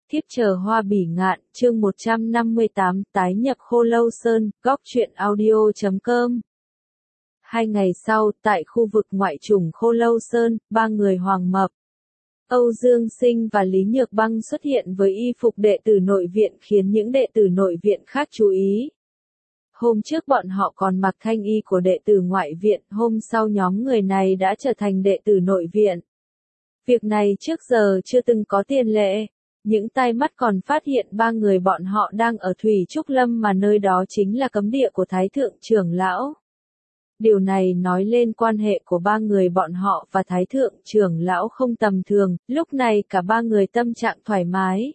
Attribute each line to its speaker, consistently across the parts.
Speaker 1: Thiếp chờ hoa bỉ ngạn, chương 158, tái nhập Khô Lâu Sơn, góc truyện audio.com. 2 ngày sau, tại khu vực ngoại chủng Khô Lâu Sơn, 3 người Hoàng Mập, Âu Dương Sinh và Lý Nhược Băng xuất hiện với y phục đệ tử nội viện khiến những đệ tử nội viện khác chú ý. Hôm trước bọn họ còn mặc thanh y của đệ tử ngoại viện, hôm sau nhóm người này đã trở thành đệ tử nội viện. Việc này trước giờ chưa từng có tiền lệ. Những tai mắt còn phát hiện 3 người bọn họ đang ở Thủy Trúc Lâm mà nơi đó chính là cấm địa của Thái Thượng Trưởng Lão. Điều này nói lên quan hệ của 3 người bọn họ và Thái Thượng Trưởng Lão không tầm thường, lúc này cả 3 người tâm trạng thoải mái.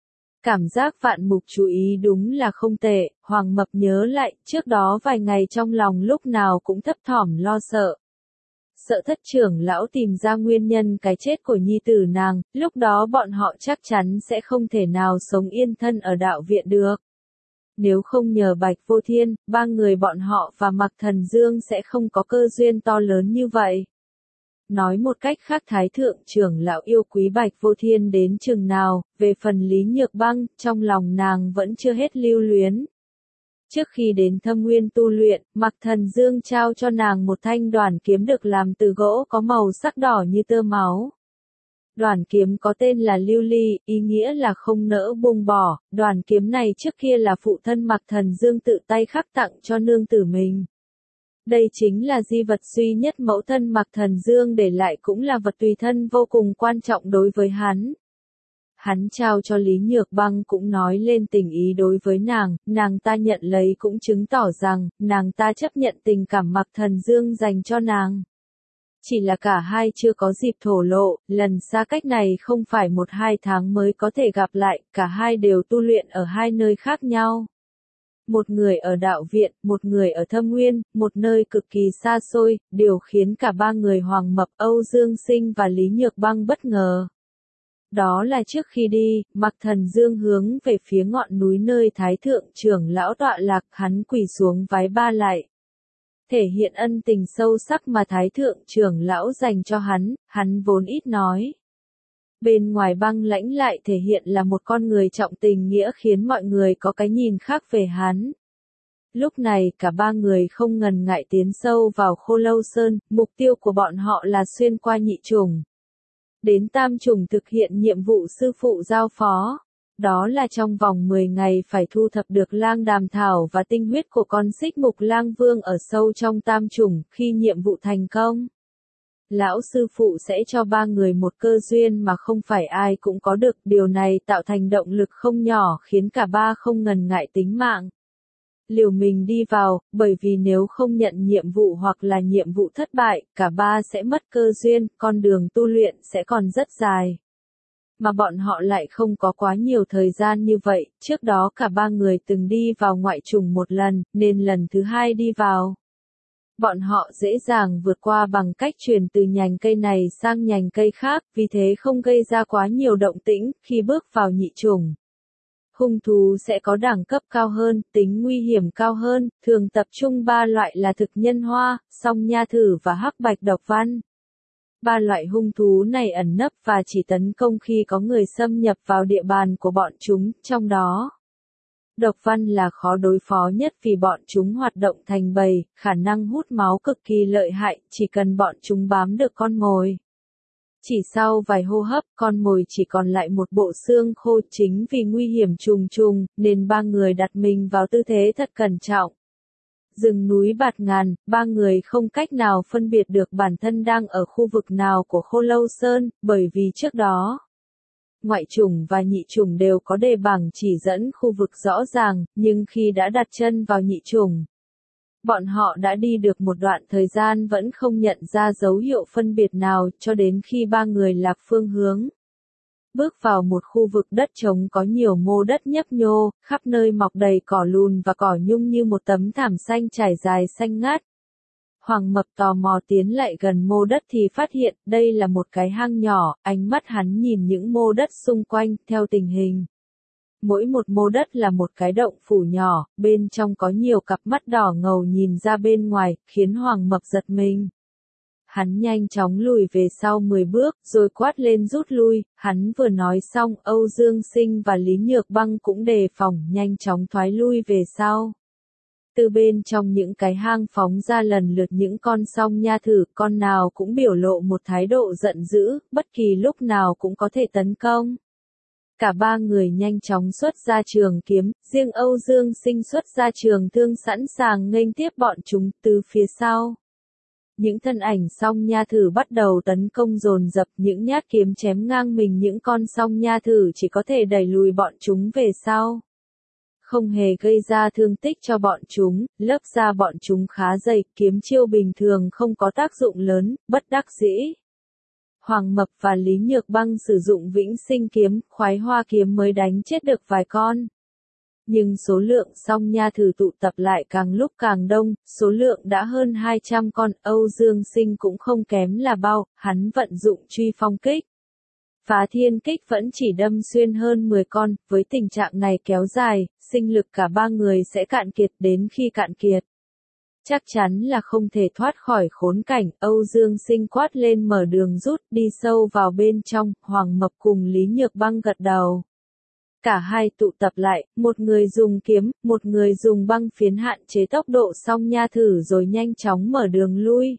Speaker 1: Cảm giác vạn mục chú ý đúng là không tệ, Hoàng Mập nhớ lại, trước đó vài ngày trong lòng lúc nào cũng thấp thỏm lo sợ. Sợ Thất Trưởng Lão tìm ra nguyên nhân cái chết của nhi tử nàng, lúc đó bọn họ chắc chắn sẽ không thể nào sống yên thân ở đạo viện được. Nếu không nhờ Bạch Vô Thiên, 3 người bọn họ và Mạc Thần Dương sẽ không có cơ duyên to lớn như vậy. Nói một cách khác Thái Thượng Trưởng Lão yêu quý Bạch Vô Thiên đến chừng nào, về phần Lý Nhược Băng, trong lòng nàng vẫn chưa hết lưu luyến. Trước khi đến Thâm Nguyên tu luyện, Mạc Thần Dương trao cho nàng một thanh đoản kiếm được làm từ gỗ có màu sắc đỏ như tơ máu. Đoản kiếm có tên là Lưu Ly, ý nghĩa là không nỡ buông bỏ, đoản kiếm này trước kia là phụ thân Mạc Thần Dương tự tay khắc tặng cho nương tử mình. Đây chính là di vật duy nhất mẫu thân Mạc Thần Dương để lại cũng là vật tùy thân vô cùng quan trọng đối với hắn. Hắn trao cho Lý Nhược Băng cũng nói lên tình ý đối với nàng ta nhận lấy cũng chứng tỏ rằng, nàng ta chấp nhận tình cảm Mạc Thần Dương dành cho nàng. Chỉ là cả hai chưa có dịp thổ lộ, lần xa cách này không phải 1-2 tháng mới có thể gặp lại, cả hai đều tu luyện ở hai nơi khác nhau. Một người ở đạo viện, một người ở Thâm Nguyên, một nơi cực kỳ xa xôi, điều khiến cả 3 người Hoàng Mập, Âu Dương Sinh và Lý Nhược Băng bất ngờ. Đó là trước khi đi, Mạc Thần Dương hướng về phía ngọn núi nơi Thái Thượng Trưởng Lão tọa lạc, hắn quỳ xuống vái ba lại. Thể hiện ân tình sâu sắc mà Thái Thượng Trưởng Lão dành cho hắn vốn ít nói. Bên ngoài băng lãnh lại thể hiện là một con người trọng tình nghĩa khiến mọi người có cái nhìn khác về hắn. Lúc này cả 3 người không ngần ngại tiến sâu vào Khô Lâu Sơn, mục tiêu của bọn họ là xuyên qua nhị trùng. Đến tam trùng thực hiện nhiệm vụ sư phụ giao phó. Đó là trong vòng 10 ngày phải thu thập được lang đàm thảo và tinh huyết của con xích mục lang vương ở sâu trong tam trùng. Khi nhiệm vụ thành công, lão sư phụ sẽ cho 3 người một cơ duyên mà không phải ai cũng có được. Điều này tạo thành động lực không nhỏ khiến cả 3 không ngần ngại tính mạng. Liều mình đi vào, bởi vì nếu không nhận nhiệm vụ hoặc là nhiệm vụ thất bại, cả 3 sẽ mất cơ duyên, con đường tu luyện sẽ còn rất dài. Mà bọn họ lại không có quá nhiều thời gian như vậy, trước đó cả 3 người từng đi vào ngoại trùng một lần, nên lần thứ 2 đi vào. Bọn họ dễ dàng vượt qua bằng cách chuyển từ nhành cây này sang nhành cây khác, vì thế không gây ra quá nhiều động tĩnh. Khi bước vào nhị trùng, hung thú sẽ có đẳng cấp cao hơn, tính nguy hiểm cao hơn, thường tập trung 3 loại là thực nhân hoa, song nha thử và hắc bạch độc văn. 3 loại hung thú này ẩn nấp và chỉ tấn công khi có người xâm nhập vào địa bàn của bọn chúng, trong đó độc văn là khó đối phó nhất vì bọn chúng hoạt động thành bầy, khả năng hút máu cực kỳ lợi hại, chỉ cần bọn chúng bám được con mồi. Chỉ sau vài hô hấp, con mồi chỉ còn lại một bộ xương khô. Chính vì nguy hiểm trùng trùng, nên 3 người đặt mình vào tư thế thật cẩn trọng. Rừng núi bạt ngàn, 3 người không cách nào phân biệt được bản thân đang ở khu vực nào của Khô Lâu Sơn, bởi vì trước đó, ngoại trùng và nhị trùng đều có đề bảng chỉ dẫn khu vực rõ ràng, nhưng khi đã đặt chân vào nhị trùng, bọn họ đã đi được một đoạn thời gian vẫn không nhận ra dấu hiệu phân biệt nào, cho đến khi 3 người lạc phương hướng. Bước vào một khu vực đất trống có nhiều mô đất nhấp nhô, khắp nơi mọc đầy cỏ lùn và cỏ nhung như một tấm thảm xanh trải dài xanh ngát. Hoàng Mập tò mò tiến lại gần mô đất thì phát hiện đây là một cái hang nhỏ, ánh mắt hắn nhìn những mô đất xung quanh, theo tình hình. Mỗi một mô đất là một cái động phủ nhỏ, bên trong có nhiều cặp mắt đỏ ngầu nhìn ra bên ngoài, khiến Hoàng Mập giật mình. Hắn nhanh chóng lùi về sau 10 bước, rồi quát lên rút lui, hắn vừa nói xong, Âu Dương Sinh và Lý Nhược Băng cũng đề phòng, nhanh chóng thoái lui về sau. Từ bên trong những cái hang phóng ra lần lượt những con song nha thử, con nào cũng biểu lộ một thái độ giận dữ, bất kỳ lúc nào cũng có thể tấn công. Cả ba người nhanh chóng xuất ra trường kiếm, riêng Âu Dương Sinh xuất ra trường thương sẵn sàng nghênh tiếp bọn chúng từ phía sau. Những thân ảnh song nha thử bắt đầu tấn công dồn dập, những nhát kiếm chém ngang mình những con song nha thử chỉ có thể đẩy lùi bọn chúng về sau. Không hề gây ra thương tích cho bọn chúng, lớp da bọn chúng khá dày, kiếm chiêu bình thường không có tác dụng lớn, bất đắc dĩ. Hoàng Mập và Lý Nhược Băng sử dụng Vĩnh Sinh kiếm, Khoái Hoa kiếm mới đánh chết được vài con. Nhưng số lượng song nha thử tụ tập lại càng lúc càng đông, số lượng đã hơn 200 con, Âu Dương Sinh cũng không kém là bao, hắn vận dụng truy phong kích. Phá thiên kích vẫn chỉ đâm xuyên hơn 10 con, với tình trạng này kéo dài, sinh lực cả ba người sẽ cạn kiệt đến khi cạn kiệt. Chắc chắn là không thể thoát khỏi khốn cảnh, Âu Dương Sinh quát lên mở đường rút đi sâu vào bên trong, Hoàng Mập cùng Lý Nhược Băng gật đầu. Cả hai tụ tập lại, một người dùng kiếm, một người dùng băng phiến hạn chế tốc độ song nha thử rồi nhanh chóng mở đường lui.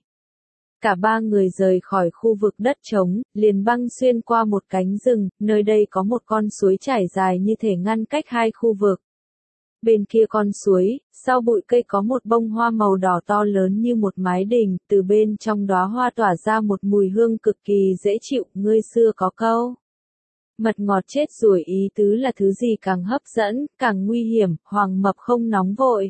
Speaker 1: Cả ba người rời khỏi khu vực đất trống, liền băng xuyên qua một cánh rừng, nơi đây có một con suối chảy dài như thể ngăn cách hai khu vực. Bên kia con suối, sau bụi cây có một bông hoa màu đỏ to lớn như một mái đình, từ bên trong đóa hoa tỏa ra một mùi hương cực kỳ dễ chịu, người xưa có câu. Mật ngọt chết ruồi, ý tứ là thứ gì càng hấp dẫn, càng nguy hiểm, Hoàng Mập không nóng vội.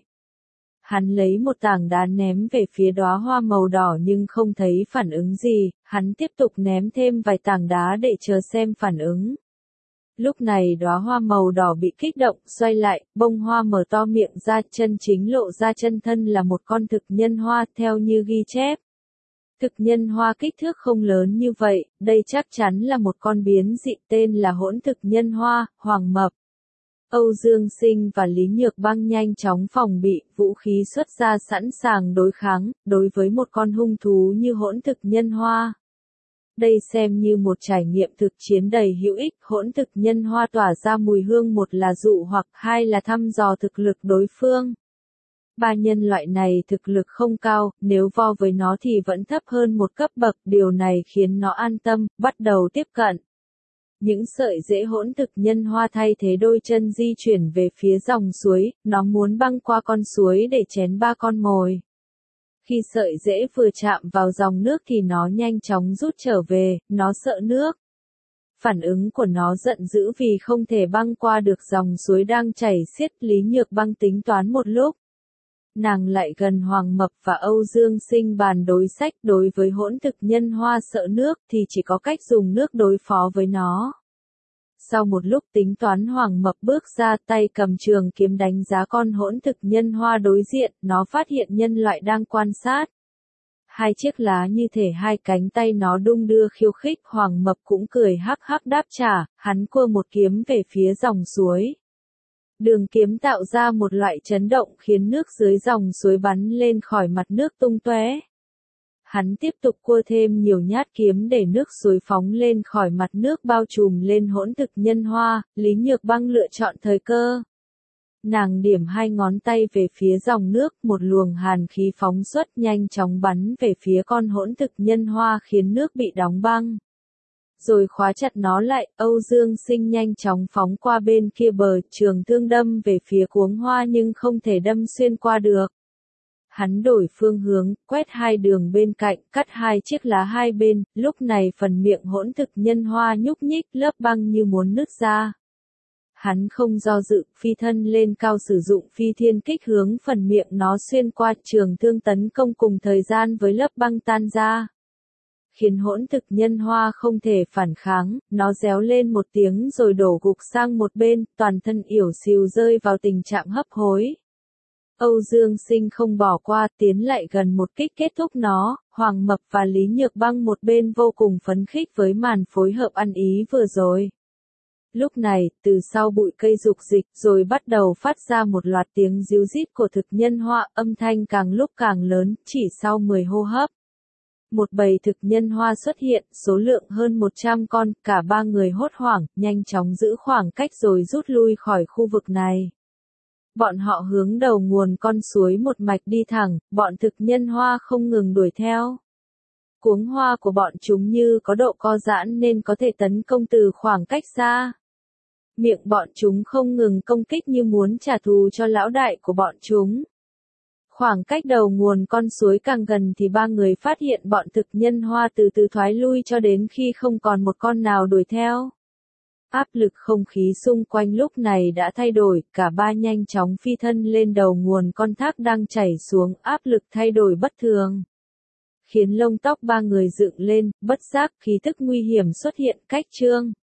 Speaker 1: Hắn lấy một tảng đá ném về phía đóa hoa màu đỏ nhưng không thấy phản ứng gì, hắn tiếp tục ném thêm vài tảng đá để chờ xem phản ứng. Lúc này đóa hoa màu đỏ bị kích động, xoay lại, bông hoa mở to miệng ra, chân chính lộ ra chân thân là một con thực nhân hoa, theo như ghi chép. Thực nhân hoa kích thước không lớn như vậy, đây chắc chắn là một con biến dị tên là hỗn thực nhân hoa, Hoàng Mập. Âu Dương Sinh và Lý Nhược Băng nhanh chóng phòng bị, vũ khí xuất ra sẵn sàng đối kháng, đối với một con hung thú như hỗn thực nhân hoa. Đây xem như một trải nghiệm thực chiến đầy hữu ích, hỗn thực nhân hoa tỏa ra mùi hương, một là dụ hoặc hai là thăm dò thực lực đối phương. Ba nhân loại này thực lực không cao, nếu vo với nó thì vẫn thấp hơn một cấp bậc, điều này khiến nó an tâm, bắt đầu tiếp cận. Những sợi rễ hỗn thực nhân hoa thay thế đôi chân di chuyển về phía dòng suối, nó muốn băng qua con suối để chén ba con mồi. Khi sợi rễ vừa chạm vào dòng nước thì nó nhanh chóng rút trở về, nó sợ nước. Phản ứng của nó giận dữ vì không thể băng qua được dòng suối đang chảy xiết, Lý Nhược Băng tính toán một lúc. Nàng lại gần Hoàng Mập và Âu Dương Sinh bàn đối sách, đối với hỗn thực nhân hoa sợ nước thì chỉ có cách dùng nước đối phó với nó. Sau một lúc tính toán, Hoàng Mập bước ra, tay cầm trường kiếm đánh giá con hỗn thực nhân hoa đối diện, nó phát hiện nhân loại đang quan sát. Hai chiếc lá như thể hai cánh tay nó đung đưa khiêu khích, Hoàng Mập cũng cười hắc hắc đáp trả, hắn cua một kiếm về phía dòng suối. Đường kiếm tạo ra một loại chấn động khiến nước dưới dòng suối bắn lên khỏi mặt nước tung tóe. Hắn tiếp tục cua thêm nhiều nhát kiếm để nước suối phóng lên khỏi mặt nước bao trùm lên hỗn thực nhân hoa, Lý Nhược Băng lựa chọn thời cơ. Nàng điểm hai ngón tay về phía dòng nước, một luồng hàn khí phóng xuất nhanh chóng bắn về phía con hỗn thực nhân hoa khiến nước bị đóng băng. Rồi khóa chặt nó lại, Âu Dương Sinh nhanh chóng phóng qua bên kia bờ, trường thương đâm về phía cuống hoa nhưng không thể đâm xuyên qua được. Hắn đổi phương hướng, quét hai đường bên cạnh, cắt hai chiếc lá hai bên, lúc này phần miệng hỗn thực nhân hoa nhúc nhích, lớp băng như muốn nứt ra. Hắn không do dự, phi thân lên cao sử dụng phi thiên kích hướng phần miệng nó xuyên qua, trường thương tấn công cùng thời gian với lớp băng tan ra. Khiến hỗn thực nhân hoa không thể phản kháng, nó réo lên một tiếng rồi đổ gục sang một bên, toàn thân ỉu xìu rơi vào tình trạng hấp hối. Âu Dương Sinh không bỏ qua, tiến lại gần một kích kết thúc nó, Hoàng Mập và Lý Nhược Băng một bên vô cùng phấn khích với màn phối hợp ăn ý vừa rồi. Lúc này, từ sau bụi cây rục dịch rồi bắt đầu phát ra một loạt tiếng ríu rít của thực nhân hoa, âm thanh càng lúc càng lớn, chỉ sau 10 hô hấp. Một bầy thực nhân hoa xuất hiện, số lượng hơn 100 con, cả ba người hốt hoảng, nhanh chóng giữ khoảng cách rồi rút lui khỏi khu vực này. Bọn họ hướng đầu nguồn con suối một mạch đi thẳng, bọn thực nhân hoa không ngừng đuổi theo. Cuống hoa của bọn chúng như có độ co giãn nên có thể tấn công từ khoảng cách xa. Miệng bọn chúng không ngừng công kích như muốn trả thù cho lão đại của bọn chúng. Khoảng cách đầu nguồn con suối càng gần thì ba người phát hiện bọn thực nhân hoa từ từ thoái lui cho đến khi không còn một con nào đuổi theo. Áp lực không khí xung quanh lúc này đã thay đổi, cả ba nhanh chóng phi thân lên đầu nguồn con thác đang chảy xuống, áp lực thay đổi bất thường. Khiến lông tóc ba người dựng lên, bất giác khí tức nguy hiểm xuất hiện cách Trương